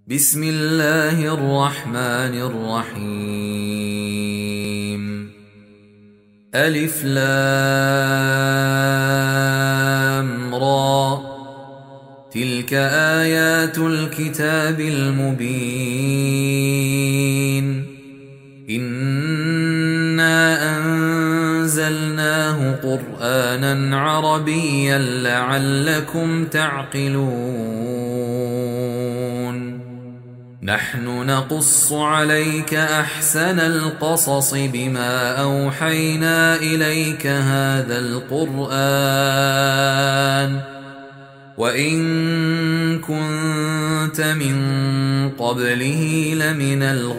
بسم الله الرحمن الرحيم. ألف لام را، تلك آيات الكتاب المبين. إنا أنزلناه قرآنا عربيا لعلكم تعقلون. نحن نقص عليك أحسن القصص بما أوحينا إليك هذا القرآن وإن كنت من قبله لمن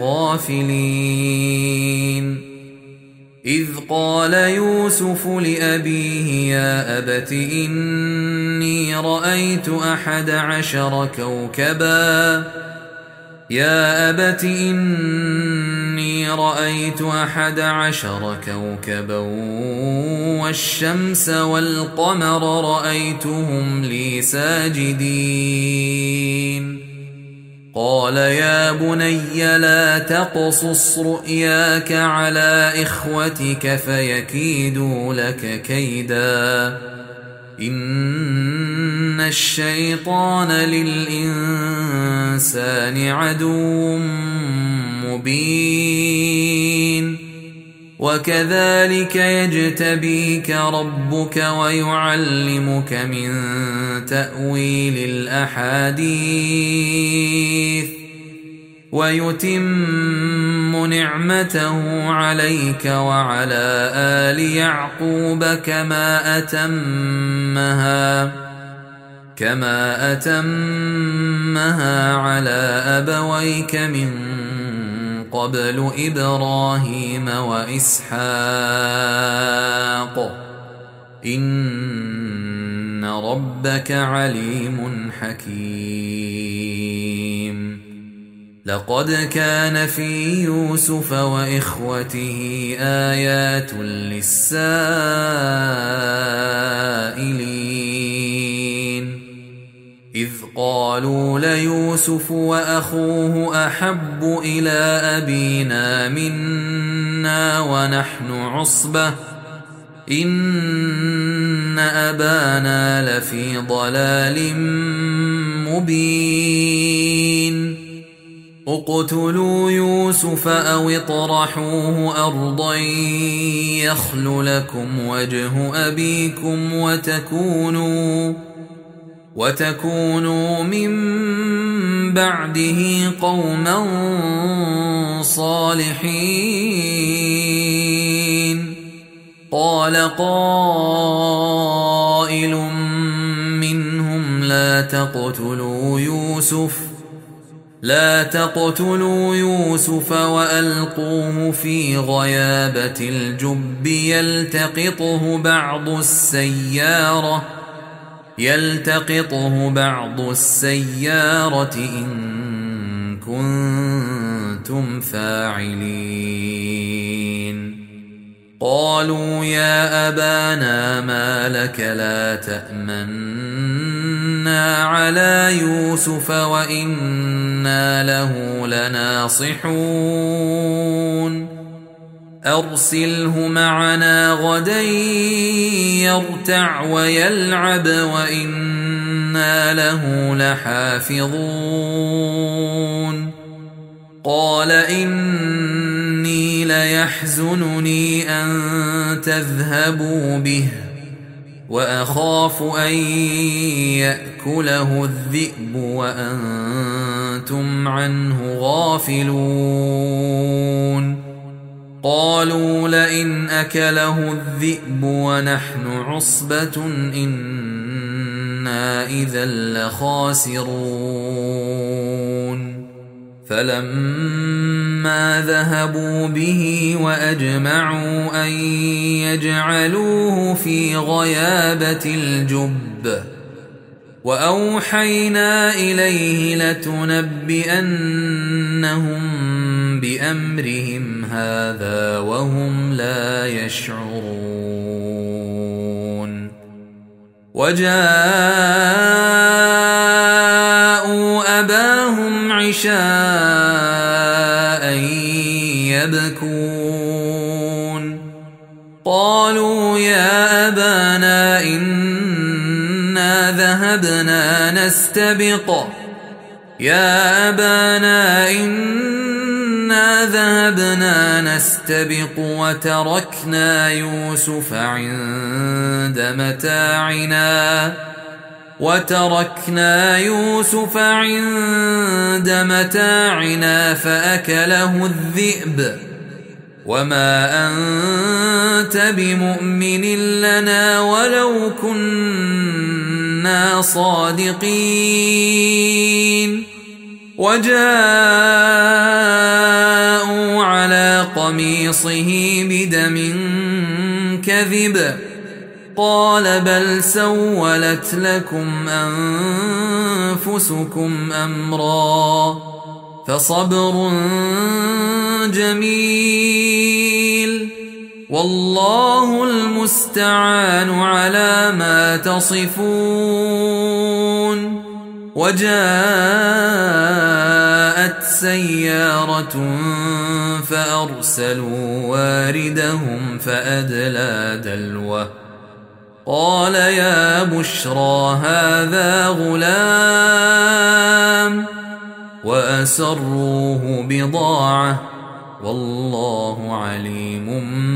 الغافلين. إذ قال يوسف لأبيه يا أبت إني رأيت 11 كوكبا والشمس والقمر رأيتهم لي ساجدين. قال يا بني لا تقصص رؤياك على إخوتك فيكيدوا لك كيدا إن الشيطان للإنسان عدو مبين. وكذلك يجتبيك ربك ويعلمك من تأويل الأحاديث ويتم نعمته عليك وعلى آل يعقوب كما أتمها على أبويك من قبل إبراهيم وإسحاق إن ربك عليم حكيم. لقد كان في يوسف وإخوته آيات للسائلين إذ قالوا ليوسف وأخوه أحب إلى أبينا منا ونحن عصبة إن أبانا لفي ضلال مبين. اقتلوا يوسف أو اطرحوه أرضا يخل لكم وجه أبيكم وتكونوا من بعده قوما صالحين. قال قائل منهم لا تقتلوا يوسف وألقوه في غيابة الجب يلتقطه بعض السيارة إن كنتم فاعلين. قالوا يا أبانا ما لك لا تأمنا على يوسف وإنا له لناصحون. أرسله معنا غدا يرتع ويلعب وإنا له لحافظون. قال إني ليحزنني أن تذهبوا به وأخاف أن يأكله الذئب وأنتم عنه غافلون. قالوا لئن أكله الذئب ونحن عصبة إنا إذا لخاسرون. فلما ذهبوا به وأجمعوا أن يجعلوه في غيابة الجب وأوحينا إليه لتنبئنهم بأمرهم هذا وهم لا يشعرون. وجاءوا أباهم جعلناهم عشاء يبكون قالوا يا أبانا إنا ذهبنا نستبق وتركنا يوسف عند متاعنا فأكله الذئب وما أنت بمؤمن لنا ولو كنا صادقين وجاءوا على قميصه بدم كذب قال بل سولت لكم أنفسكم أمرا فصبر جميل والله المستعان على ما تصفون وجاءت سيارة فأرسلوا واردهم فأدلى دلوه قال يا بشرى هذا غلام وأسروه بضاعة والله عليم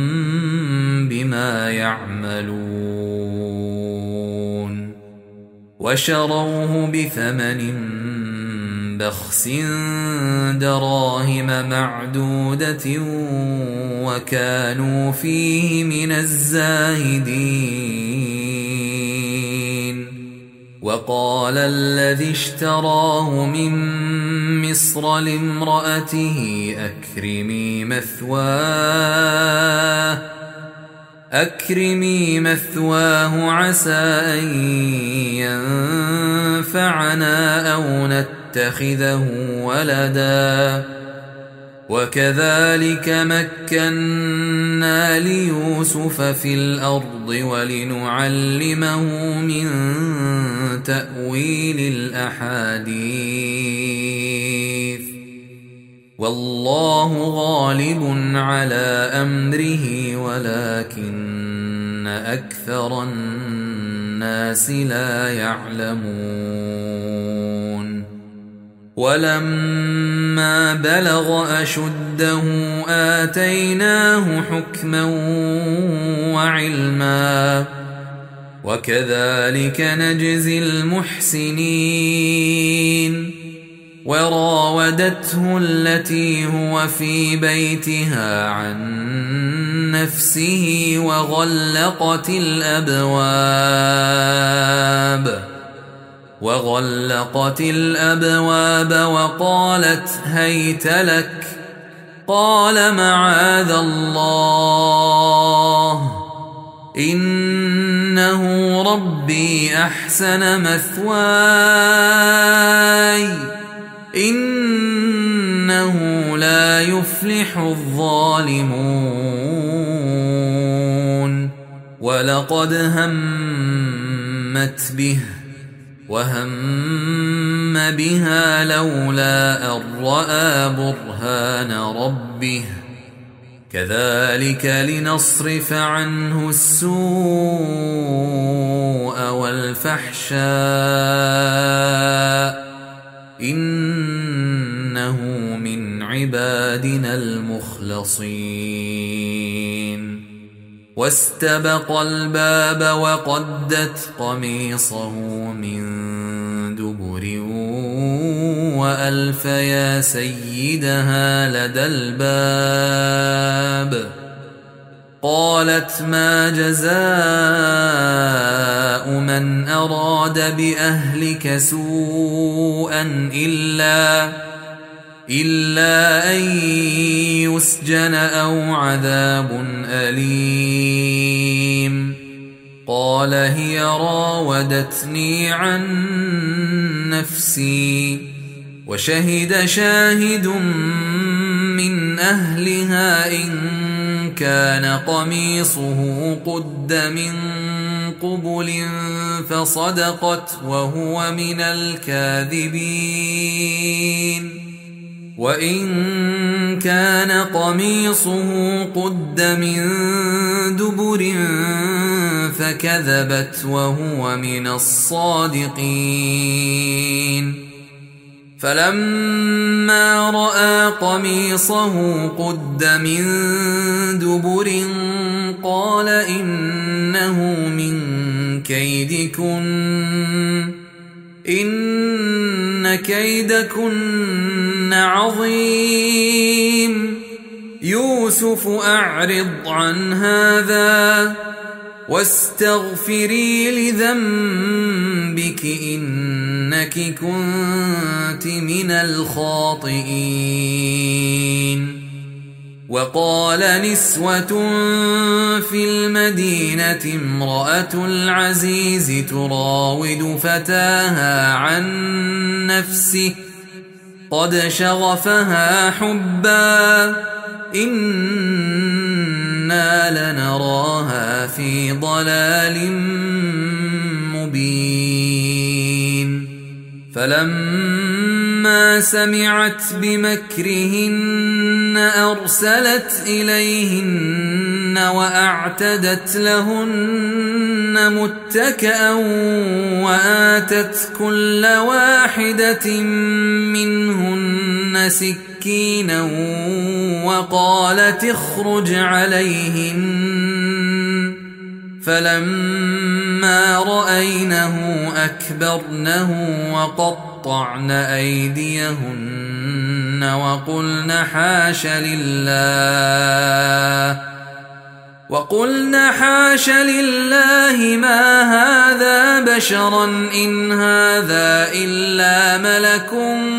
بما يعملون وشروه بثمن بخس دراهم معدودة وكانوا فيه من الزاهدين وقال الذي اشتراه من مصر لامرأته أكرمي مثواه عسى أن ينفعنا أو نتخذه ولدا وكذلك مكنا ليوسف في الأرض ولنعلمه من تأويل الأحاديث والله غالب على أمره ولكن أكثر الناس لا يعلمون ولما بلغ أشده آتيناه حكما وعلما وكذلك نجزي المحسنين وراودته التي هو في بيتها عن نفسه وغلقت الأبواب وقالت هيت لك قال معاذ الله إنه ربي أحسن مثواي إنه لا يفلح الظالمون ولقد همت به وهم بها لولا أن رأى برهان ربه كذلك لنصرف عنه السوء والفحشاء إنه من عبادنا المخلصين واستبق الباب وقدت قميصه من دبر وألف يا سيدها لدى الباب قالت ما جزاء من أراد بأهلك سوءا إلا أن يسجن أو عذاب أليم قال هي راودتني عن نفسي وشهد شاهد من أهلها إن كان قميصه قد من قبل فصدقت وهو من الكاذبين وإن كان قميصه قد من دبر فكذبت وهو من الصادقين فلما رأى قميصه قد من دبر قال إنه من كيدكن إن كيدكن عظيم يوسف أعرض عن هذا واستغفري لذنبك إنك كنت من الخاطئين وقال نسوة في المدينة امرأة العزيز تراود فتاها عن نفسه قد شغفها حبا إنا لنراها في ضلال مبين فلما سمعت بمكرهن أرسلت إليهن وأعتدت لهن متكأ وآتت كل واحدة منهن سكينا وقالت اخرج عليهن فلما رأينه أكبرنه وقطعن أيديهن وقلن حاش لله ما هذا بشرا إن هذا إلا ملك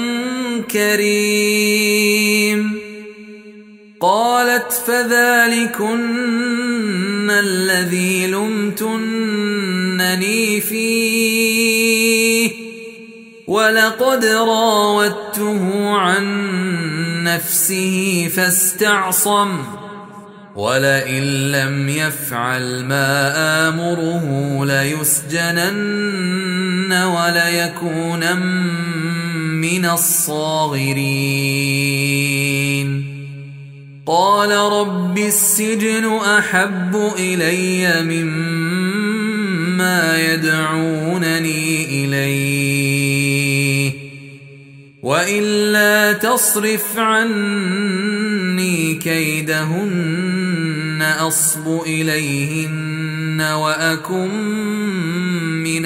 كريم قالت فذلكن الذي لمتنني فيه ولقد راودته عن نفسه فاستعصم ولئن لم يفعل ما آمره ليسجنن وليكون من الصاغرين قال رب السجن أحب إلي مما يدعونني إليه وإلا تصرف عني كيدهن أصب إليهن وأكن من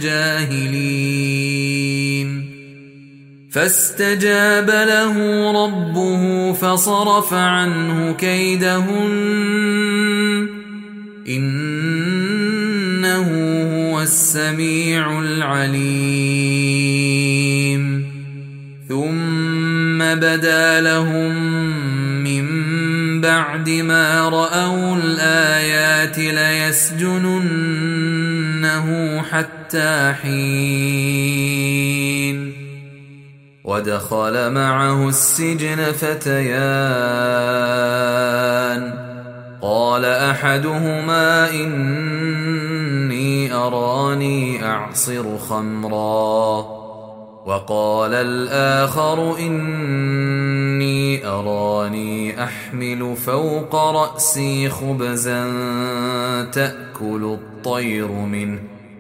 الجاهلين فاستجاب له ربه فصرف عنه كيدهن إنه هو السميع العليم ثم بدا لهم من بعد ما رأوا الآيات ليسجننه حتى حين ودخل معه السجن فتيان قال أحدهما إني أراني أعصر خمرا وقال الآخر إني أراني أحمل فوق رأسي خبزا تأكل الطير منه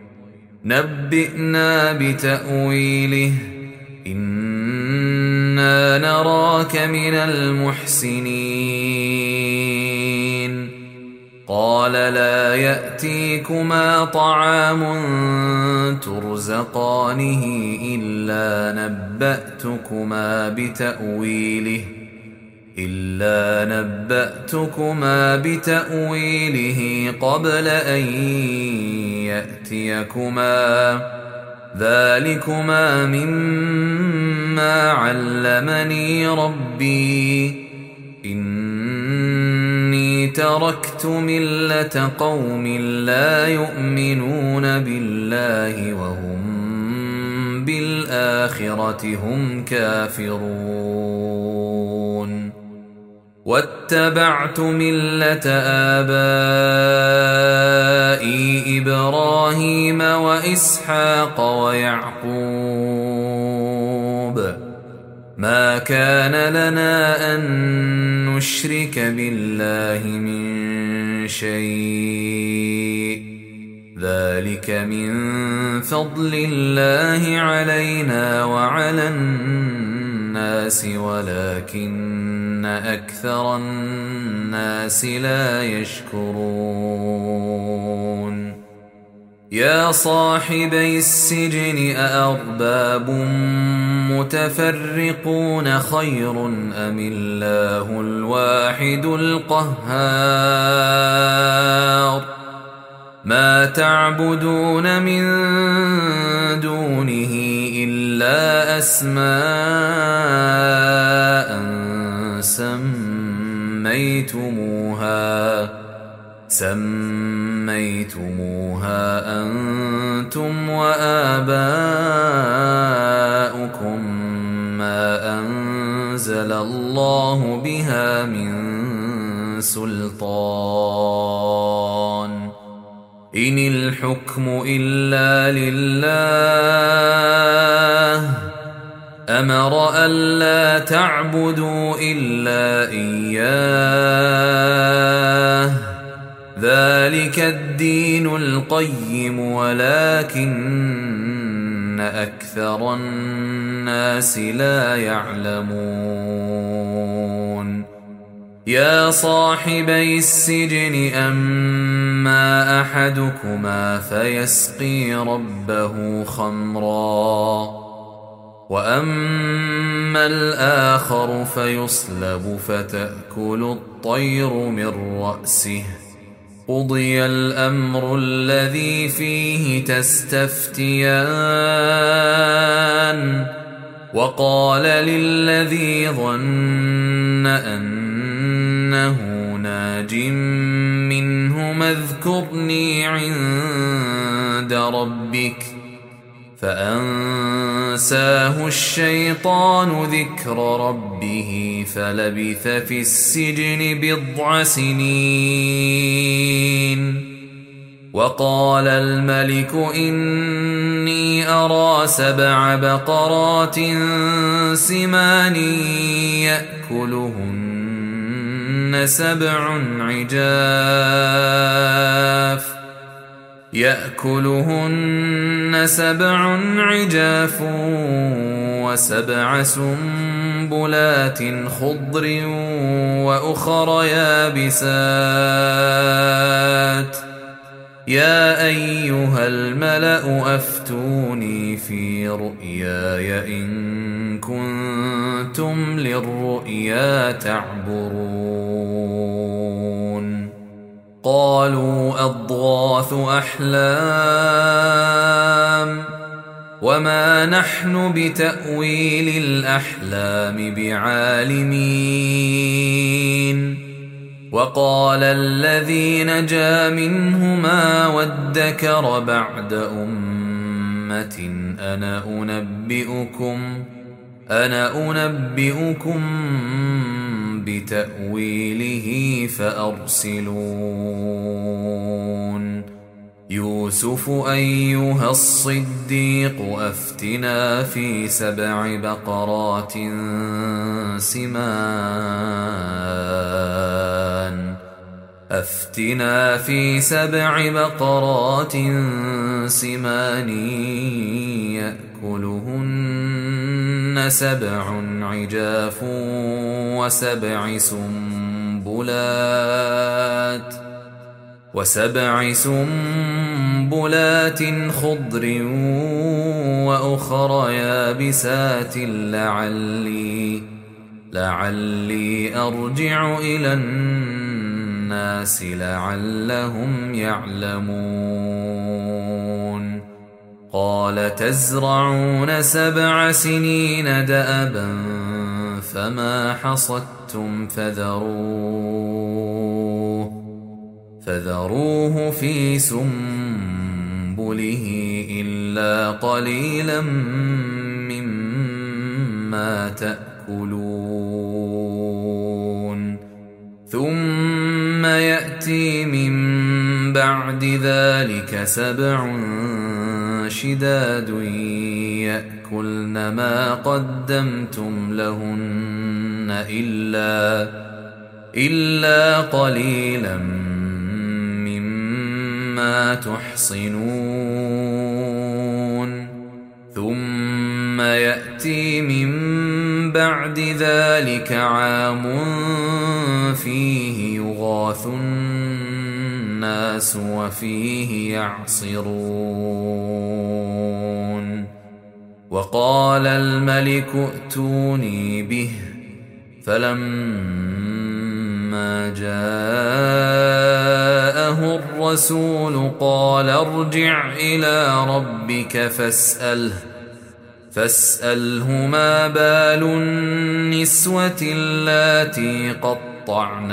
نبئنا بتأويله إنا نراك من المحسنين قال لا يأتيكما طعام ترزقانه إلا نبأتكما بتأويله قبل أن يأتيكما ذلكما مما علمني ربي إني تركت ملة قوم لا يؤمنون بالله وهم بالآخرة هم كافرون واتبعت ملة آبائي إبراهيم وإسحاق ويعقوب ما كان لنا أن نشرك بالله من شيء ذلك من فضل الله علينا وعلى الناس ولكن أكثر الناس لا يشكرون يا صاحبي السجن أأرباب متفرقون خير أم الله الواحد القهار ما تعبدون من دونه إلا أسماء سميتموها أنتم وآباؤكم ما أنزل الله بها من سلطان إن الحكم إلا لله أمر ألا تعبدوا إلا إياه ذلك الدين القيم ولكن أكثر الناس لا يعلمون يا صاحبي السجن أما أحدكما فيسقي ربه خمرا وأما الآخر فيصلب فتأكل الطير من رأسه قضي الأمر الذي فيه تستفتيان وقال للذي ظن أنه ناج منهما اذكرني عند ربك فأنساه الشيطان ذكر ربه فلبث في السجن 9 سنين وقال الملك إني أرى 7 بقرات سمان يأكلهن 7 عجاف و7 سنبلات خضر وأخر يابسات يا أيها الملأ أفتوني في رؤياي إن كنتم للرؤيا تعبرون قالوا أضغاث أحلام وما نحن بتأويل الأحلام بعالمين وقال الذي نجا منهما وادكر بعد أمة أنا أنبئكم بتأويله فأرسلون يوسف أيها الصديق أفتنا في 7 بقرات سمان يأكلهن 7 عجاف و7 سنبلات خضر وأخر يابسات لعلي أرجع إلى الناس لعلهم يعلمون قال تزرعون 7 سنين دأبا فما حصدتم فذروه في سنبله إلا قليلا مما تأكلون ثم يأتي من بعد ذلك 7 شداد يأكلن ما قدمتم لهن إلا قليلا مما تحصنون ثم يأتي من بعد ذلك عام فيه يغاث الناس وفيه يعصرون وقال الملك ائتوني به فلما جاءه الرسول قال ارجع إلى ربك فاسأله ما بال النسوة اللاتي قطعن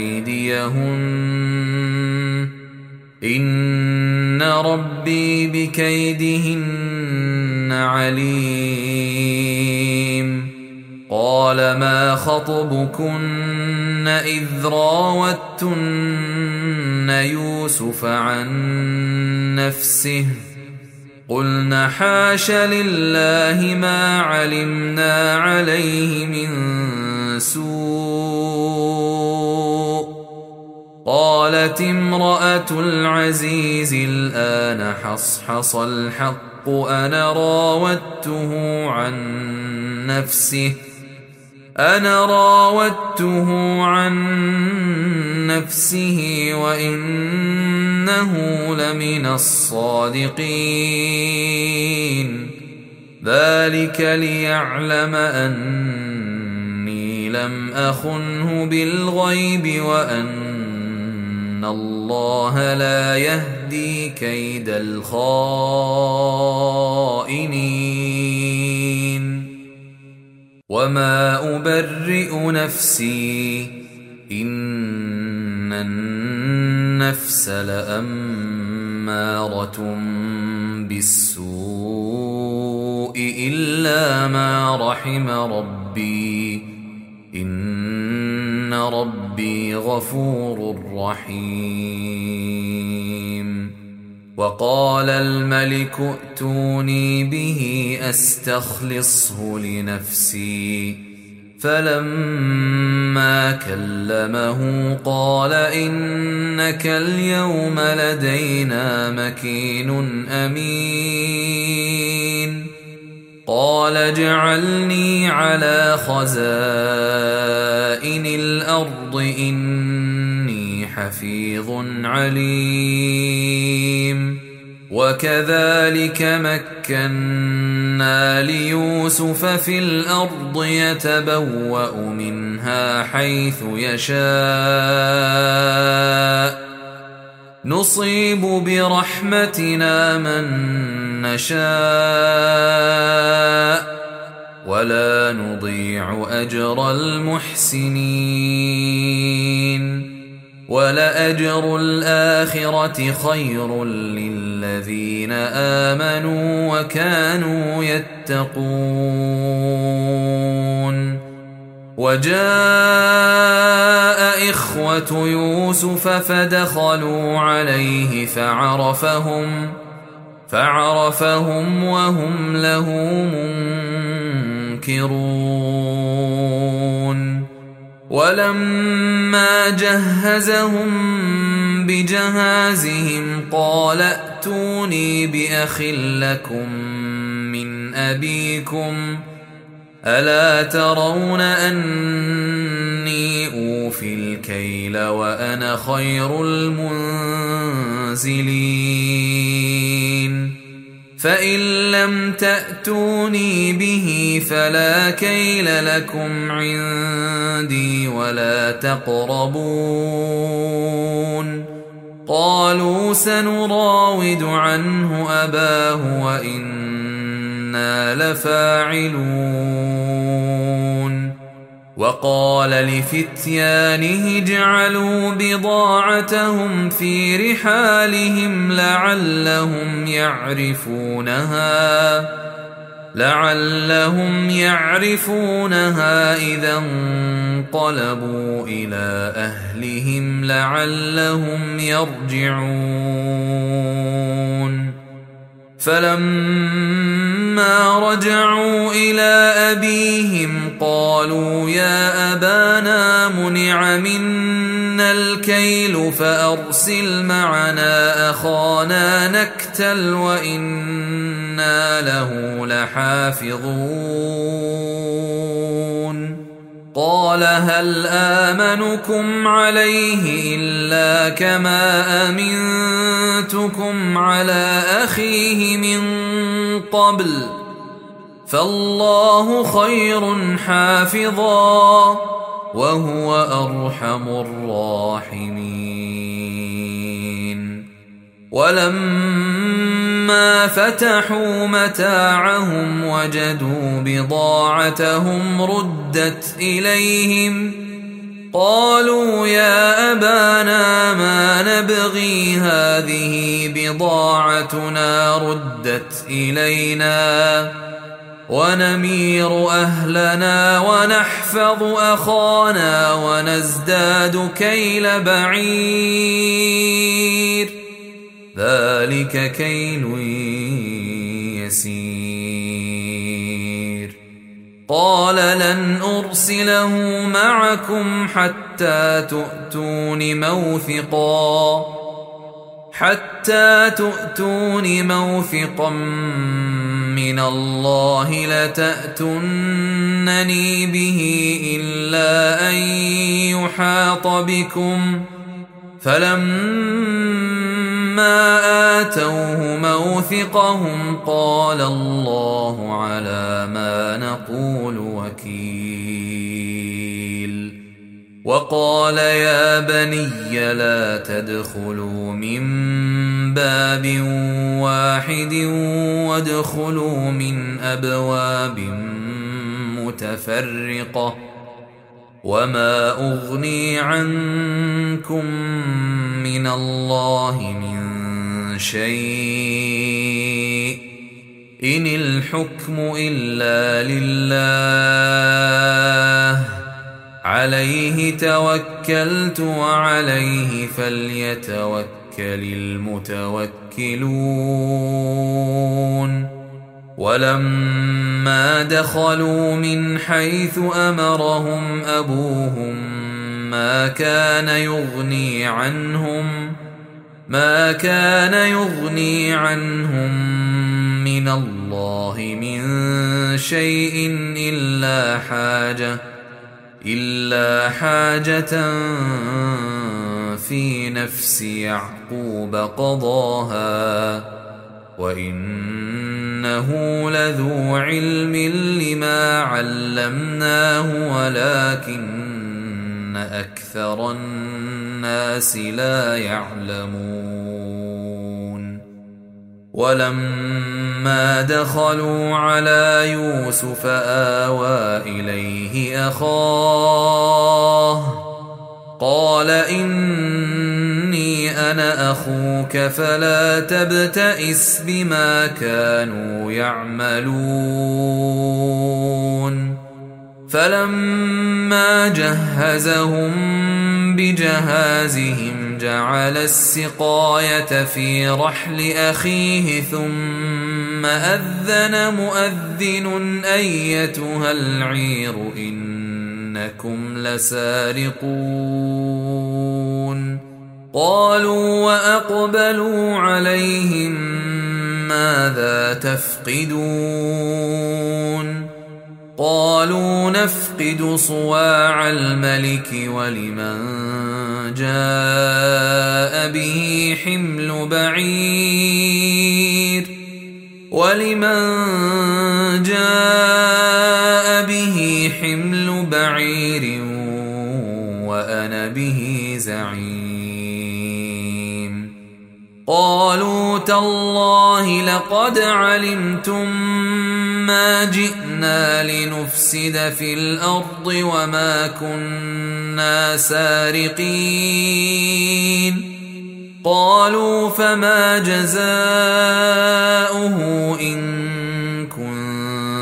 أيديهن إن ربي بكيدهن عليم قال ما خطبكن إذ راوتن يوسف عن نفسه قلنا حاش لله ما علمنا عليه من سوء قالت امرأة العزيز الآن حصحص الحق أنا راودته عن نفسه وإنه لمن الصادقين ذلك ليعلم أني لم أخنه بالغيب وأن الله لا يهدي كيد الخائنين وما أبرئ نفسي إن النفس لأمارة بالسوء إلا ما رحم ربي إن ربي غفور رحيم وقال الملك ائتوني به أستخلصه لنفسي فلما كلمه قال إنك اليوم لدينا مكين أمين قال اجعلني على خزائن الأرض إني حفيظ عليم وكذلك مكنا ليوسف في الأرض يتبوأ منها حيث يشاء نصيب برحمتنا من نشاء ولا نضيع أجر المحسنين ولأجر الآخرة خير للذين آمنوا وكانوا يتقون وجاء إخوة يوسف فدخلوا عليه فعرفهم وهم له منكرون ولما جهزهم بجهازهم قال ائتوني بأخ لكم من أبيكم ألا ترون أني أوفي الكيل وأنا خير المنزلين فإن لم تأتوني به فلا كيل لكم عندي ولا تقربون قالوا سنراود عنه أباه وإنا لفاعلون وقال لفتيانه اجعلوا بضاعتهم في رحالهم لعلهم لعلهم يعرفونها إذا انقلبوا إلى أهلهم لعلهم يرجعون فلما رجعوا إلى أبيهم قالوا يا أبانا منع منا الكيل فأرسل معنا أخانا نكتل وإنا له لحافظون قال هل آمنكم عليه إلا كما أمنتكم على أخيه من قبل فالله خير حافظا وهو أرحم الراحمين ولما فتحوا متاعهم وجدوا بضاعتهم ردت إليهم قالوا يا أبانا ما نبغي هذه بضاعتنا ردت إلينا ونمير أهلنا ونحفظ أخانا ونزداد كيل بعير ذلك كيل يسير قال لن أرسله معكم حتى تؤتون موثقا من الله لتأتونني به إلا أن يحاط بكم فلما آتوه موثقهم قال الله على ما نقول وكيل وقال يا بني لا تدخلوا من باب واحد وادخلوا من أبواب متفرقة وما أغني عنكم من الله من شيء إن الحكم إلا لله عليه توكلت وعليه فليتوكل المتوكلون ولما دخلوا من حيث أمرهم أبوهم ما كان يغني عنهم من الله من شيء إلا حاجة في نفس يعقوب قضاها وإنه لذو علم لما علمناه ولكن أكثر الناس لا يعلمون ولما دخلوا على يوسف آوى إليه أخاه قال إني أنا أخوك فلا تبتئس بما كانوا يعملون فلما جهزهم بجهازهم جعل السقاية في رحل أخيه ثم أذن مؤذن أيتها العير إنكم لسارقون قالوا وأقبلوا عليهم ماذا تفقدون قالوا نفقد صواع الملك ولمن جاء به حمل بعير وأنا به زعيم قالوا تالله لقد علمتم ما جئنا لنفسد في الأرض وما كنا سارقين قالوا فما جزاؤه إن كنتم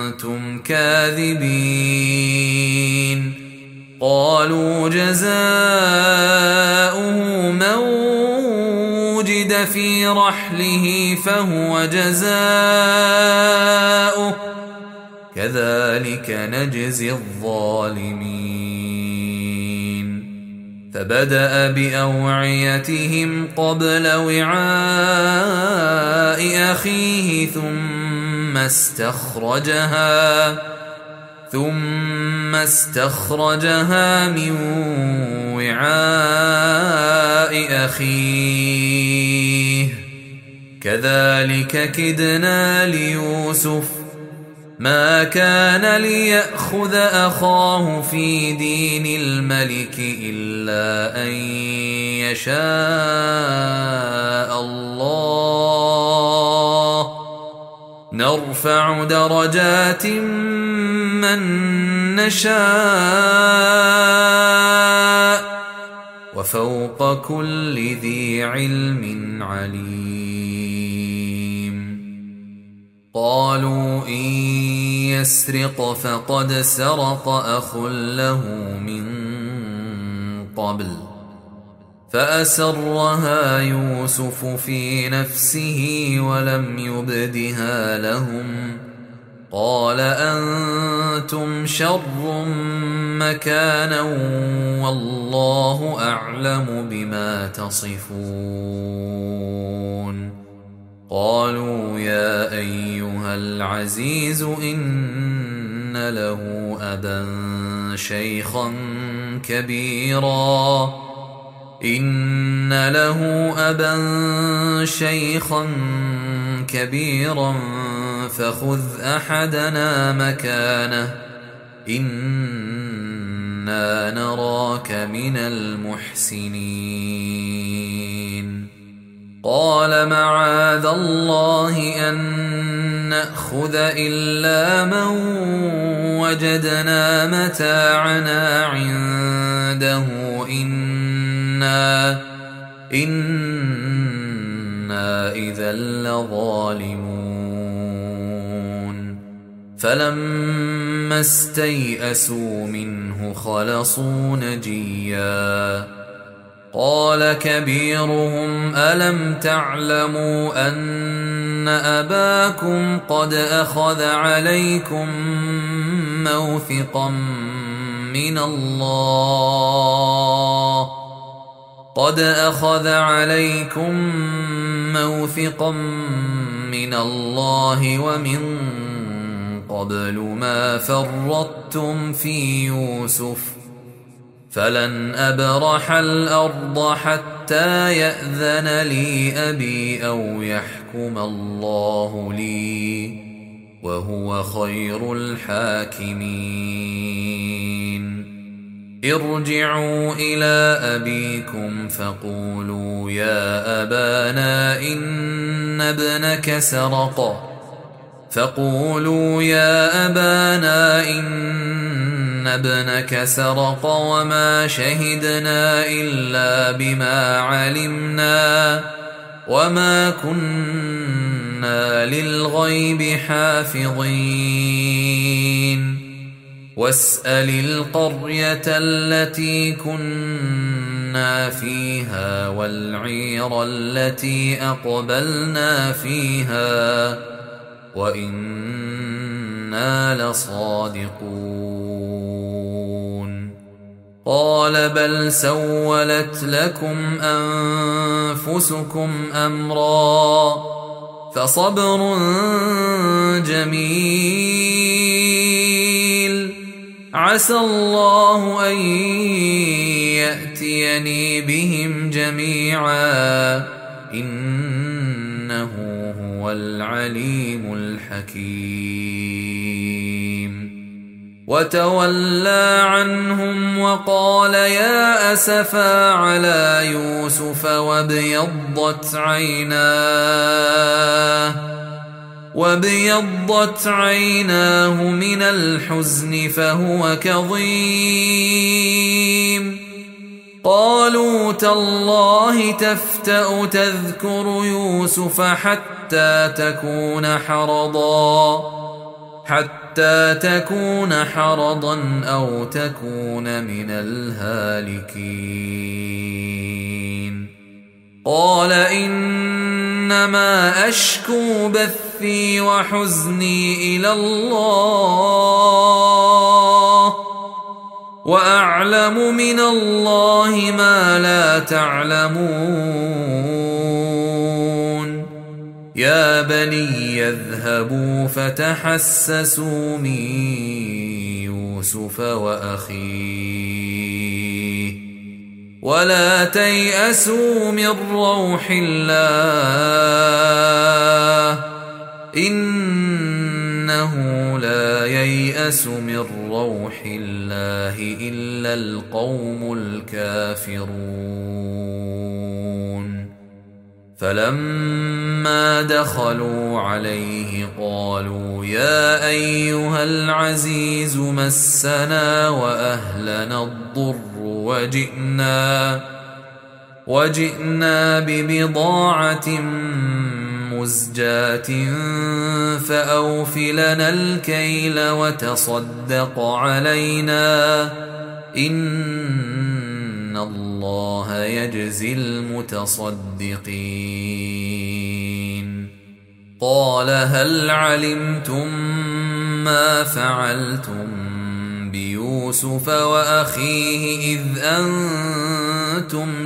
كاذبين قالوا جزاؤه من وجد في رحله فهو جزاؤه كذلك نجزي الظالمين فبدأ بأوعيتهم قبل وعاء أخيه ثم استخرجها من وعاء أخيه كذلك كدنا ليوسف ما كان ليأخذ أخاه في دين الملك إلا أن يشاء الله نرفع درجات من نشاء وفوق كل ذي علم عليم قالوا إن يسرق فقد سرق أخ له من قبل فأسرها يوسف في نفسه ولم يبدها لهم قال أنتم شر مكانا والله أعلم بما تصفون قالوا يا أيها العزيز إن له أبا شيخا كبيرا فخذ أحدنا مكانه إنا نراك من المحسنين قال معاذ الله أن نأخذ إلا من وجدنا متاعنا عنده إنا إذا لظالمون فلما استيئسوا منه خلصوا نجيا قال كبيرهم ألم تعلموا أن أباكم قد أخذ عليكم موثقا من الله ومن قبل ما فرطتم في يوسف فلن أبرح الأرض حتى يأذن لي أبي أو يحكم الله لي وهو خير الحاكمين ارجعوا إلى أبيكم فقولوا يا أبانا إن ابنك سرق وما شهدنا إلا بما علمنا وما كنا للغيب حافظين واسأل القرية التي كنا فيها والعير التي أقبلنا فيها وإنا لصادقون قال بل سولت لكم أنفسكم أمرا فصبر جميل عسى الله أن يأتيني بهم جميعا إنه هو العليم الحكيم وتولى عنهم وقال يا أسفا على يوسف وابيضت عيناه من الحزن فهو كظيم قالوا تالله تفتأ تذكر يوسف حتى تكون حرضا حتى تكون حرضا أو تكون من الهالكين. قال إنما أشكو بثي وحزني إلى الله وأعلم من الله ما لا تعلمون. يا بني يذهبوا فتحسسوا من يوسف وأخيه ولا تيأسوا من روح الله إنه لا ييأس من روح الله إلا القوم الكافرون. فلما دخلوا عليه قالوا يا أيها العزيز مسنا وأهلنا الضر وجئنا ببضاعة مزجاة فأوف لنا الكيل وتصدق علينا إن الله يجزي المتصدقين. قال هل علمتم ما فعلتم بيوسف وأخيه إذ أنتم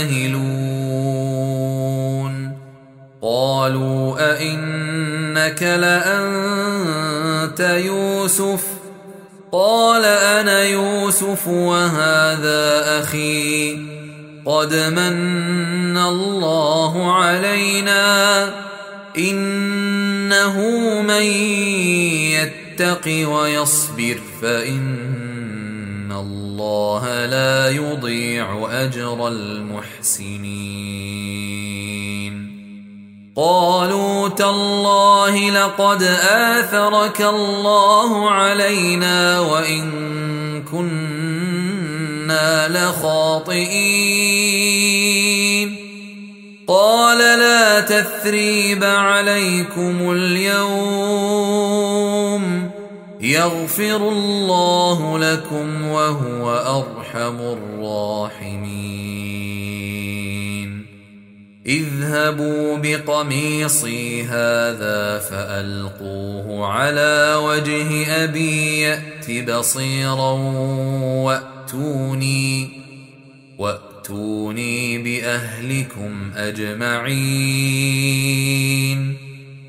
جاهلون؟ قالوا أئنك لأنت يوسف؟ قال أنا يوسف وهذا أخي قد من الله علينا إنه من يتق ويصبر فإن الله لا يضيع أجر المحسنين. قالوا تالله لقد آثرك الله علينا وإن كنا لخاطئين. قال لا تثريب عليكم اليوم يغفر الله لكم وهو أرحم الراحمين. اذهبوا بقميصي هذا فألقوه على وجه أبي يأت بصيرا وأتوني بأهلكم أجمعين.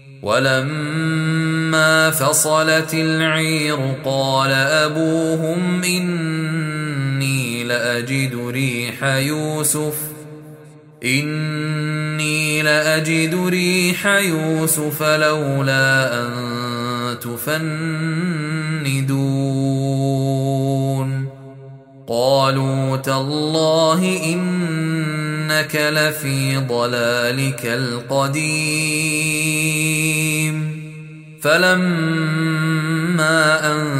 ولما فصلت العير قال أبوهم إني لأجد ريح يوسف لولا أن تفندون. قالوا تالله إنك لفي ضلالك القديم. فلما أن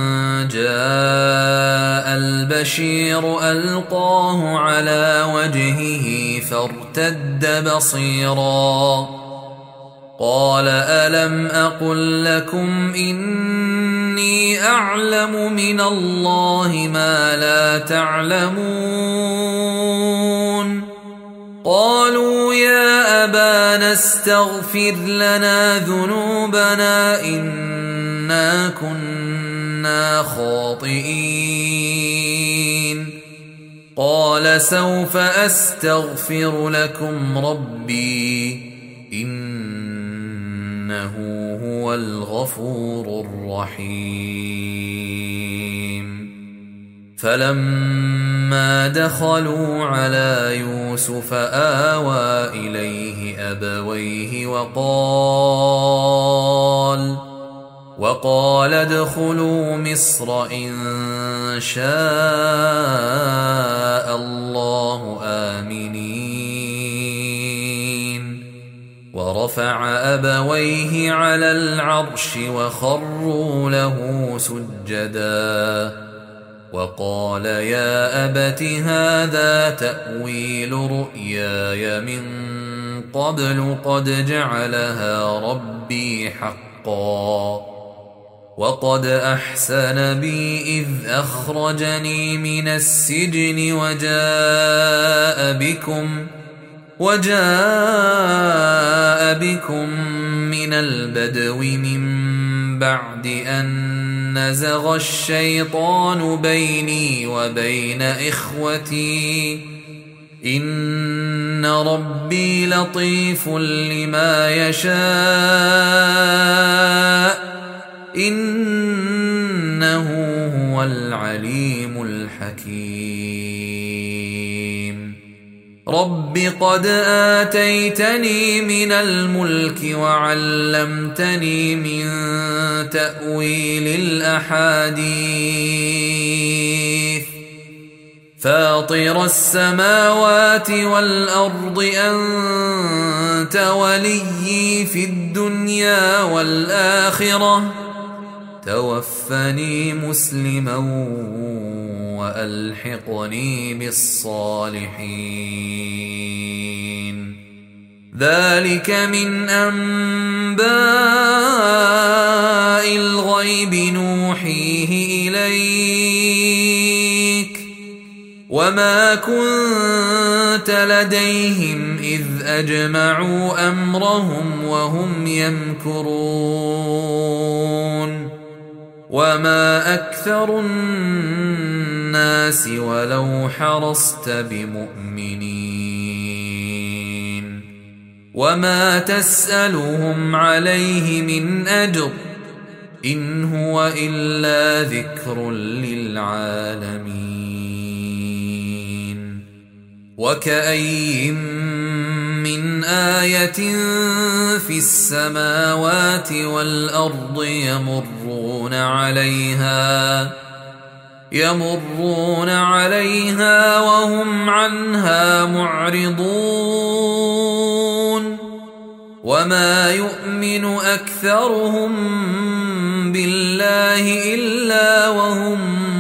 جاء البشير ألقاه على وجهه فارتد بصيرا قال ألم أقل لكم إني أعلم من الله ما لا تعلمون. قالوا يا أبانا استغفر لنا ذنوبنا إنا كنا خاطئين. قال سوف أستغفر لكم ربي إنه هو الغفور الرحيم. فلما دخلوا على يوسف آوى إليه أبويه وقال ادخلوا مصر إن شاء الله آمنين. ورفع أبويه على العرش وخروا له سجدا وقال يا أبت هذا تأويل رؤياي من قبل قد جعلها ربي حقا وقد أحسن بي إذ أخرجني من السجن وجاء بكم من البدو من بعد أن نزغ الشيطان بيني وبين إخوتي إن ربي لطيف لما يشاء إنه هو العليم الحكيم رب قد آتيتني من الملك وعلمتني من تأويل الأحاديث فاطر السماوات والأرض أنت وليي في الدنيا والآخرة توفني مسلما وألحقني بالصالحين ذلك من أنباء الغيب نوحيه إليك وما كنت لديهم إذ أجمعوا أمرهم وهم يمكرون وما أكثر الناس ولو حرصت بمؤمنين وما تسألهم عليه من أجر إن هو إلا ذكر للعالمين وكأي من آية في السماوات والأرض يمرون عليها وهم عنها معرضون وما يؤمن أكثرهم بالله إلا وهم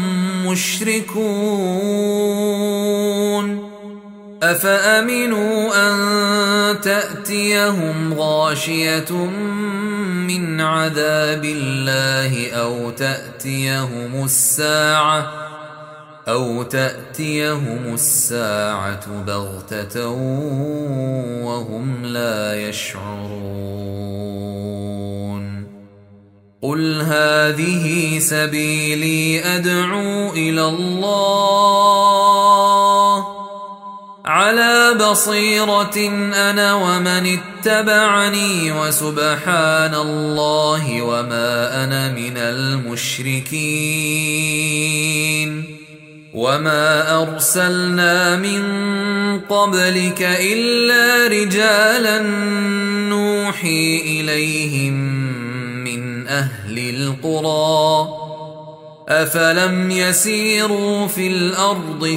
مشركون أفأمنوا أن تأتيهم غاشية من عذاب الله أو تأتيهم الساعة بغتة وهم لا يشعرون قل هذه سبيلي أدعو إلى الله على بصيرة أنا ومن اتبعني وسبحان الله وما أنا من المشركين وما أرسلنا من قبلك إلا رجالا نوحي إليهم من أهل القرى أفلم يسيروا في الأرض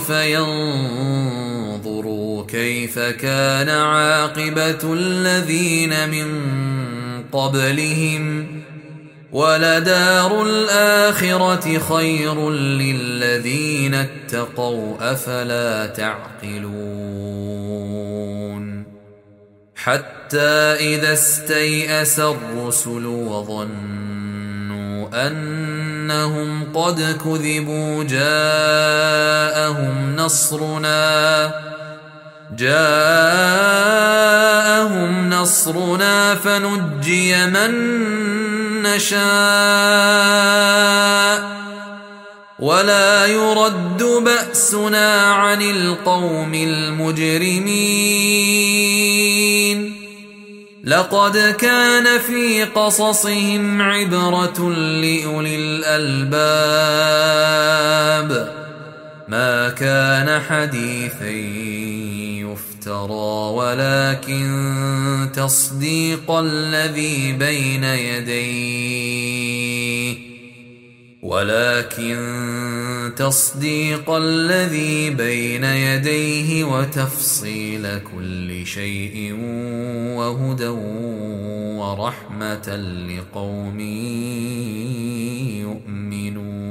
فينظروا كيف كان عاقبة الذين من قبلهم ولدار الآخرة خير للذين اتقوا أفلا تعقلون حتى إذا استيأس الرسل وظنوا أنهم قد كذبوا جاءهم نصرنا فنجي من نشاء ولا يرد بأسنا عن القوم المجرمين لقد كان في قصصهم عبرة لأولي الألباب ما كان حديثا يفترى ولكن تصديق الذي بين يديه وتفصيل كل شيء وهدى ورحمة لقوم يؤمنون